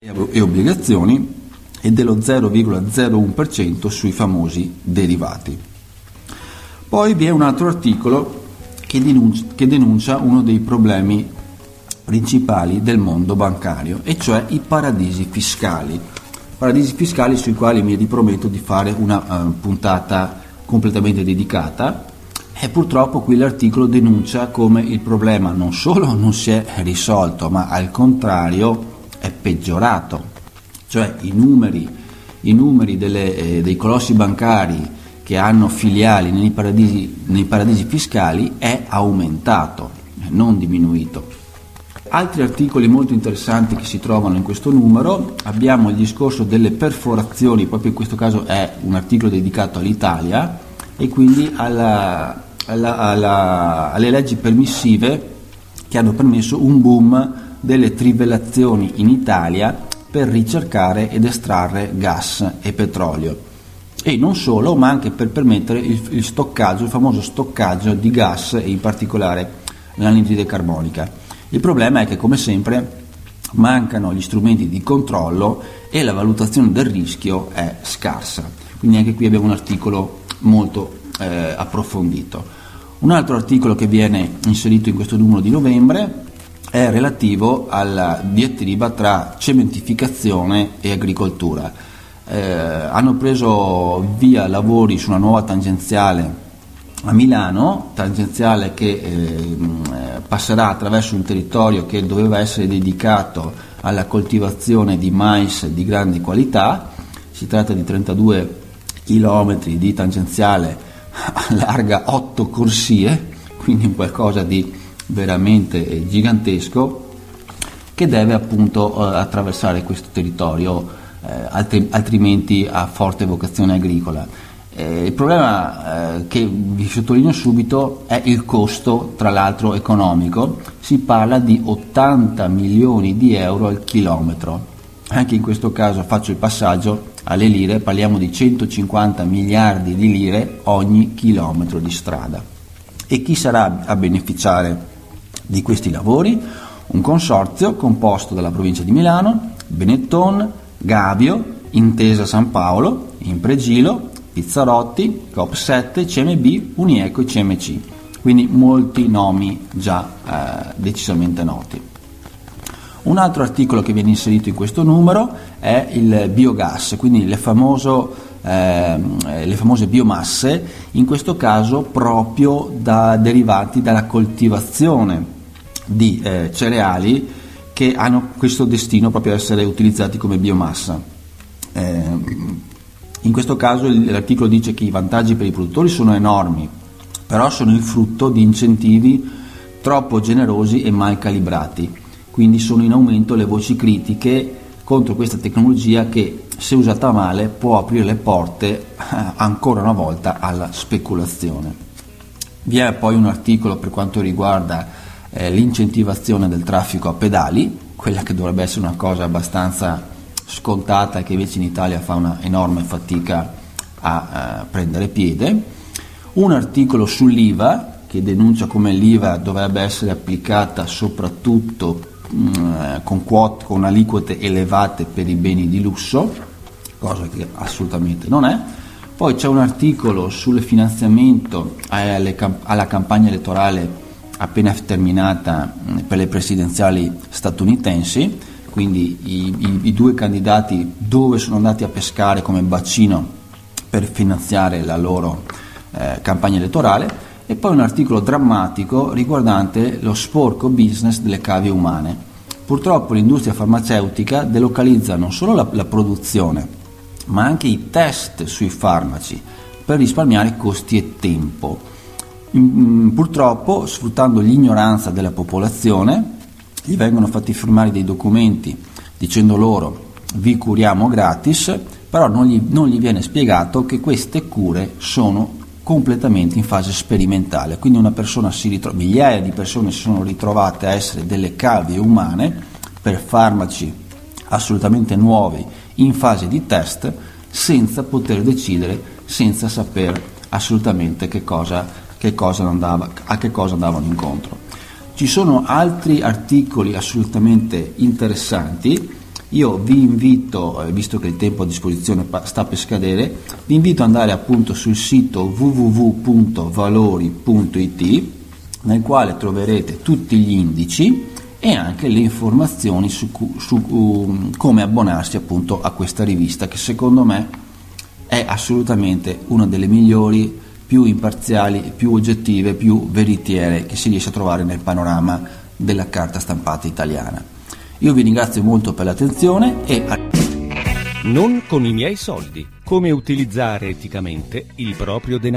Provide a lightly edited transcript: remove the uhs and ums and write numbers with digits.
e obbligazioni e dello 0,01% sui famosi derivati. Poi vi è un altro articolo che denuncia uno dei problemi principali del mondo bancario, e cioè i paradisi fiscali. Paradisi fiscali sui quali mi riprometto di fare una puntata completamente dedicata, e purtroppo qui l'articolo denuncia come il problema non solo non si è risolto, ma al contrario è peggiorato. Cioè i numeri dei colossi bancari che hanno filiali nei paradisi fiscali è aumentato, non diminuito. Altri articoli molto interessanti che si trovano in questo numero: abbiamo il discorso delle perforazioni, proprio in questo caso è un articolo dedicato all'Italia e quindi alle leggi permissive che hanno permesso un boom delle trivellazioni in Italia per ricercare ed estrarre gas e petrolio, e non solo, ma anche per permettere il stoccaggio, il famoso stoccaggio di gas e in particolare l'anidride carbonica. Il problema è che, come sempre, mancano gli strumenti di controllo e la valutazione del rischio è scarsa, quindi anche qui abbiamo un articolo molto approfondito. Un altro articolo che viene inserito in questo numero di novembre è relativo alla diatriba tra cementificazione e agricoltura. Hanno preso via lavori su una nuova tangenziale a Milano, tangenziale che passerà attraverso un territorio che doveva essere dedicato alla coltivazione di mais di grande qualità. Si tratta di 32 chilometri di tangenziale larga 8 corsie, quindi qualcosa di veramente gigantesco, che deve appunto attraversare questo territorio, altrimenti ha forte vocazione agricola. Il problema che vi sottolineo subito è il costo, tra l'altro economico. Si parla di 80 milioni di euro al chilometro. Anche in questo caso faccio il passaggio alle lire, parliamo di 150 miliardi di lire ogni chilometro di strada. E chi sarà a beneficiare di questi lavori? Un consorzio composto dalla provincia di Milano, Benetton, Gabio, Intesa San Paolo, Impregilo, Pizzarotti, Coop7, CMB, Unieco e CMC, quindi molti nomi già decisamente noti. Un altro articolo che viene inserito in questo numero è il biogas, quindi le famose biomasse, in questo caso proprio derivati dalla coltivazione di cereali che hanno questo destino proprio a essere utilizzati come biomassa. In questo caso l'articolo dice che i vantaggi per i produttori sono enormi, però sono il frutto di incentivi troppo generosi e mal calibrati, quindi sono in aumento le voci critiche contro questa tecnologia che, se usata male, può aprire le porte ancora una volta alla speculazione. Vi è poi un articolo per quanto riguarda l'incentivazione del traffico a pedali, quella che dovrebbe essere una cosa abbastanza scontata e che invece in Italia fa una enorme fatica a prendere piede. Un articolo sull'IVA che denuncia come l'IVA dovrebbe essere applicata soprattutto con aliquote elevate per i beni di lusso, cosa che assolutamente non è. Poi c'è un articolo sul finanziamento alla campagna elettorale appena terminata per le presidenziali statunitensi, quindi i due candidati dove sono andati a pescare come bacino per finanziare la loro campagna elettorale. E poi un articolo drammatico riguardante lo sporco business delle cavie umane. Purtroppo l'industria farmaceutica delocalizza non solo la produzione, ma anche i test sui farmaci per risparmiare costi e tempo. Purtroppo, sfruttando l'ignoranza della popolazione, gli vengono fatti firmare dei documenti dicendo loro vi curiamo gratis, però non gli viene spiegato che queste cure sono completamente in fase sperimentale, quindi migliaia di persone si sono ritrovate a essere delle cavie umane per farmaci assolutamente nuovi in fase di test, senza poter decidere, senza sapere assolutamente a che cosa andavano incontro. Ci sono altri articoli assolutamente interessanti Io vi invito, visto che il tempo a disposizione sta per scadere, vi invito ad andare appunto sul sito www.valori.it, nel quale troverete tutti gli indici e anche le informazioni su come abbonarsi appunto a questa rivista, che secondo me è assolutamente una delle migliori, più imparziali, più oggettive, più veritiere che si riesce a trovare nel panorama della carta stampata italiana. Io vi ringrazio molto per l'attenzione e Non con i miei soldi. Come utilizzare eticamente il proprio denaro.